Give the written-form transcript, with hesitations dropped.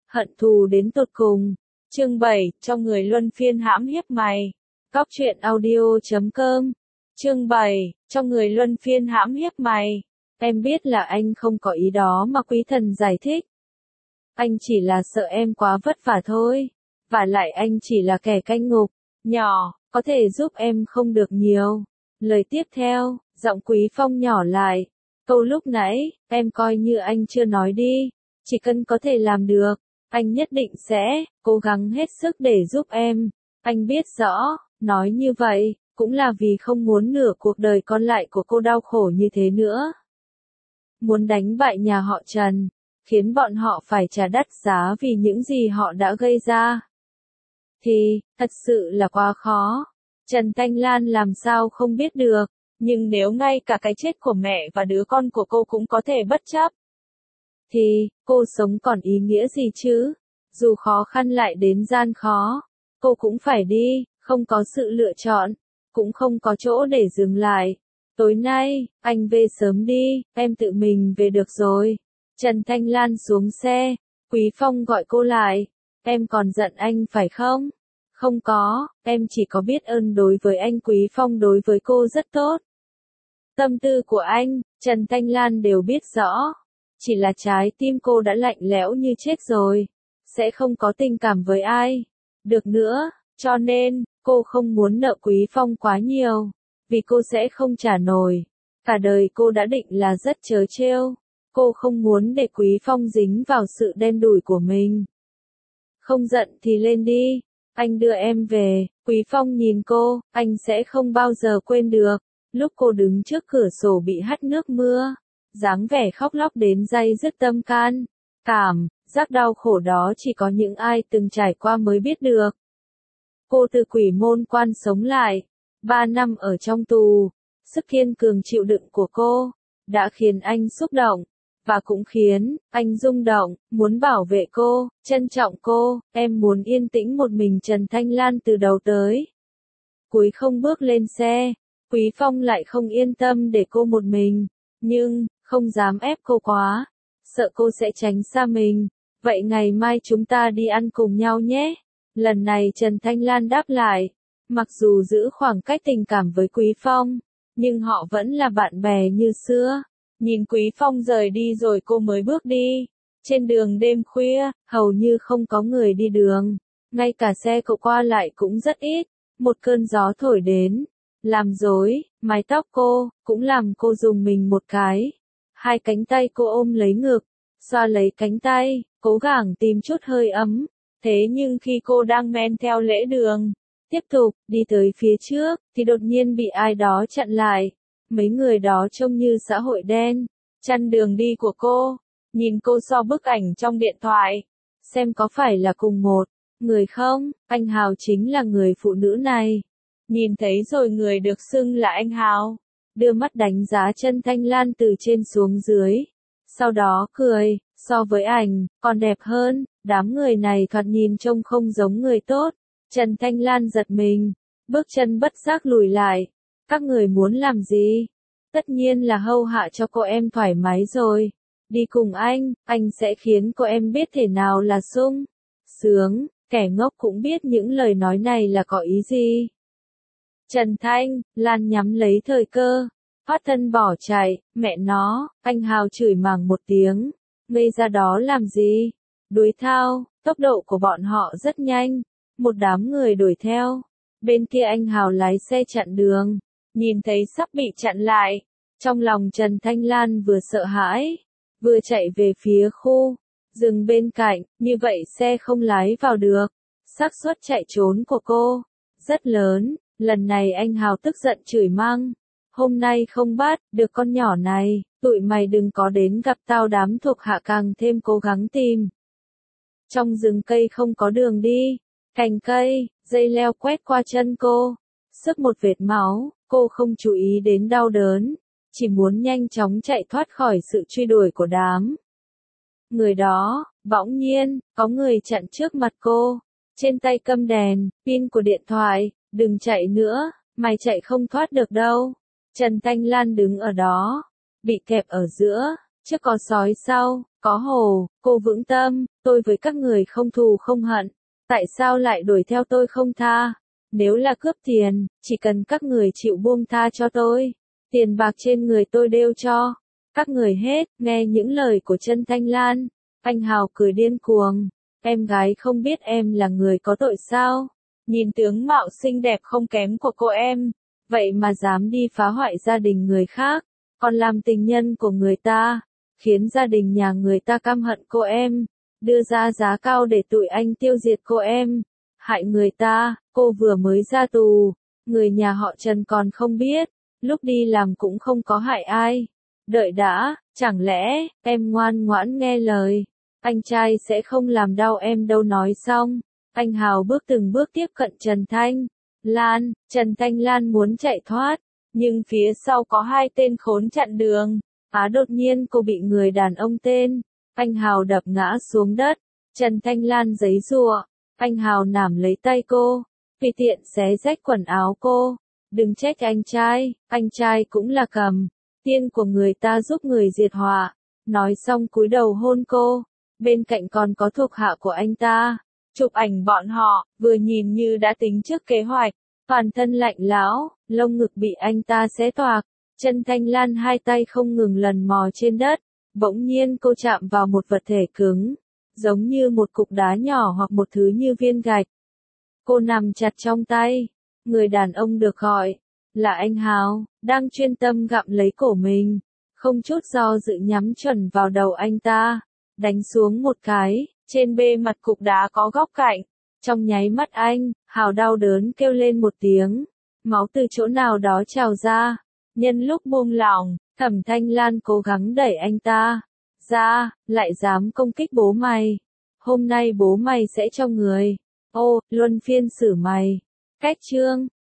hận thù đến tột cùng. Chương 7, cho người luân phiên hãm hiếp mày. Cóc truyện audio.com. Chương 7, cho người luân phiên hãm hiếp mày. Em biết là anh không có ý đó mà quý thần giải thích. Anh chỉ là sợ em quá vất vả thôi. Và lại anh chỉ là kẻ canh ngục, nhỏ, có thể giúp em không được nhiều. Lời tiếp theo, giọng Quý Phong nhỏ lại. Câu lúc nãy, em coi như anh chưa nói đi. Chỉ cần có thể làm được, anh nhất định sẽ cố gắng hết sức để giúp em. Anh biết rõ, nói như vậy, cũng là vì không muốn nửa cuộc đời còn lại của cô đau khổ như thế nữa. Muốn đánh bại nhà họ Trần, khiến bọn họ phải trả đắt giá vì những gì họ đã gây ra. Thì, thật sự là quá khó. Trần Thanh Lan làm sao không biết được, nhưng nếu ngay cả cái chết của mẹ và đứa con của cô cũng có thể bất chấp, thì, cô sống còn ý nghĩa gì chứ? Dù khó khăn lại đến gian khó, cô cũng phải đi, không có sự lựa chọn, cũng không có chỗ để dừng lại. Tối nay, anh về sớm đi, em tự mình về được rồi. Trần Thanh Lan xuống xe, Quý Phong gọi cô lại. Em còn giận anh phải không? Không có, em chỉ có biết ơn đối với anh. Quý Phong đối với cô rất tốt. Tâm tư của anh, Trần Thanh Lan đều biết rõ. Chỉ là trái tim cô đã lạnh lẽo như chết rồi. Sẽ không có tình cảm với ai. Được nữa, cho nên, cô không muốn nợ Quý Phong quá nhiều. Vì cô sẽ không trả nổi. Cả đời cô đã định là rất trớ trêu. Cô không muốn để Quý Phong dính vào sự đen đủi của mình. Không giận thì lên đi. Anh đưa em về. Quý Phong nhìn cô, anh sẽ không bao giờ quên được. Lúc cô đứng trước cửa sổ bị hắt nước mưa. Dáng vẻ khóc lóc đến day dứt tâm can. Giác đau khổ đó chỉ có những ai từng trải qua mới biết được. Cô từ quỷ môn quan sống lại. 3 năm ở trong tù. Sức kiên cường chịu đựng của cô đã khiến anh xúc động. Và cũng khiến anh rung động, muốn bảo vệ cô, trân trọng cô. Em muốn yên tĩnh một mình. Trần Thanh Lan từ đầu tới cuối không bước lên xe. Quý Phong lại không yên tâm để cô một mình, nhưng không dám ép cô quá, sợ cô sẽ tránh xa mình. Vậy ngày mai chúng ta đi ăn cùng nhau nhé. Lần này Trần Thanh Lan đáp lại. Mặc dù giữ khoảng cách tình cảm với Quý Phong, nhưng họ vẫn là bạn bè như xưa. Nhìn Quý Phong rời đi rồi cô mới bước đi. Trên đường đêm khuya, hầu như không có người đi đường. Ngay cả xe cộ qua lại cũng rất ít. Một cơn gió thổi đến, làm rối mái tóc cô, cũng làm cô rùng mình một cái. Hai cánh tay cô ôm lấy ngực, xoa lấy cánh tay, cố gắng tìm chút hơi ấm. Thế nhưng khi cô đang men theo lễ đường, tiếp tục đi tới phía trước, thì đột nhiên bị ai đó chặn lại. Mấy người đó trông như xã hội đen, chặn đường đi của cô. Nhìn cô so bức ảnh trong điện thoại, xem có phải là cùng một người không. Anh Hào chính là người phụ nữ này. Nhìn thấy rồi người được xưng là anh Hào, đưa mắt đánh giá Trần Thanh Lan từ trên xuống dưới. Sau đó cười, so với ảnh, còn đẹp hơn. Đám người này thoạt nhìn trông không giống người tốt. Trần Thanh Lan giật mình, bước chân bất giác lùi lại. Các người muốn làm gì? Tất nhiên là hầu hạ cho cô em thoải mái rồi. Đi cùng anh sẽ khiến cô em biết thế nào là sung sướng. Kẻ ngốc cũng biết những lời nói này là có ý gì. Trần Thanh Lan nhắm lấy thời cơ, thoát thân bỏ chạy. Mẹ nó, anh Hào chửi màng một tiếng. Ngây ra đó làm gì? Đuổi thao, tốc độ của bọn họ rất nhanh. Một đám người đuổi theo. Bên kia anh Hào lái xe chặn đường. Nhìn thấy sắp bị chặn lại. Trong lòng Trần Thanh Lan vừa sợ hãi, vừa chạy về phía khu dừng bên cạnh. Như vậy xe không lái vào được. Xác suất chạy trốn của cô rất lớn. Lần này anh Hào tức giận chửi mắng. Hôm nay không bắt được con nhỏ này, tụi mày đừng có đến gặp tao. Đám thuộc hạ càng thêm cố gắng tìm. Trong rừng cây không có đường đi. Cành cây, dây leo quét qua chân cô. Sức một vệt máu, cô không chú ý đến đau đớn. Chỉ muốn nhanh chóng chạy thoát khỏi sự truy đuổi của đám người đó. Bỗng nhiên, có người chặn trước mặt cô. Trên tay cầm đèn, pin của điện thoại. Đừng chạy nữa, mày chạy không thoát được đâu. Trần Thanh Lan đứng ở đó, bị kẹp ở giữa, trước có sói sau, Có hồ, cô vững tâm, tôi với các người không thù không hận. Tại sao lại đuổi theo tôi không tha? Nếu là cướp tiền, chỉ cần các người chịu buông tha cho tôi. Tiền bạc trên người tôi đều cho. Các người hết, nghe những lời của Trần Thanh Lan. Anh Hào cười điên cuồng. Em gái không biết em là người có tội sao? Nhìn tướng mạo xinh đẹp không kém của cô em. Vậy mà dám đi phá hoại gia đình người khác. Còn làm tình nhân của người ta. Khiến gia đình nhà người ta căm hận cô em. Đưa ra giá cao để tụi anh tiêu diệt cô em. Hại người ta, cô vừa mới ra tù. Người nhà họ Trần còn không biết. Lúc đi làm cũng không có hại ai. Đợi đã, chẳng lẽ, em ngoan ngoãn nghe lời. Anh trai sẽ không làm đau em đâu nói xong. Anh Hào từng bước tiếp cận Trần Thanh Lan. Trần Thanh Lan muốn chạy thoát. Nhưng phía sau có hai tên khốn chặn đường. Đột nhiên cô bị người đàn ông tên Anh Hào đập ngã xuống đất. Trần Thanh Lan giãy giụa. Anh Hào nắm lấy tay cô. Tùy tiện xé rách quần áo cô. Đừng trách anh trai cũng là cầm tiên của người ta giúp người diệt họa. Nói xong cúi đầu hôn cô. Bên cạnh còn có thuộc hạ của anh ta. Chụp ảnh bọn họ, vừa nhìn như đã tính trước kế hoạch. Toàn thân lạnh lẽo, lông ngực bị anh ta xé toạc. Trần Thanh Lan hai tay không ngừng lần mò trên đất. Bỗng nhiên cô chạm vào một vật thể cứng. Giống như một cục đá nhỏ hoặc một thứ như viên gạch. Cô nằm chặt trong tay. Người đàn ông được gọi là anh Hào, đang chuyên tâm gặm lấy cổ mình. Không chút do dự nhắm chuẩn vào đầu anh ta. Đánh xuống một cái, trên bề mặt cục đá có góc cạnh. Trong nháy mắt Hào đau đớn kêu lên một tiếng. Máu từ chỗ nào đó trào ra. Nhân lúc buông lỏng, Thẩm Thanh Lan cố gắng đẩy anh ta ra, lại dám công kích bố mày. Hôm nay bố mày sẽ cho người. Luân phiên xử mày. Cách chương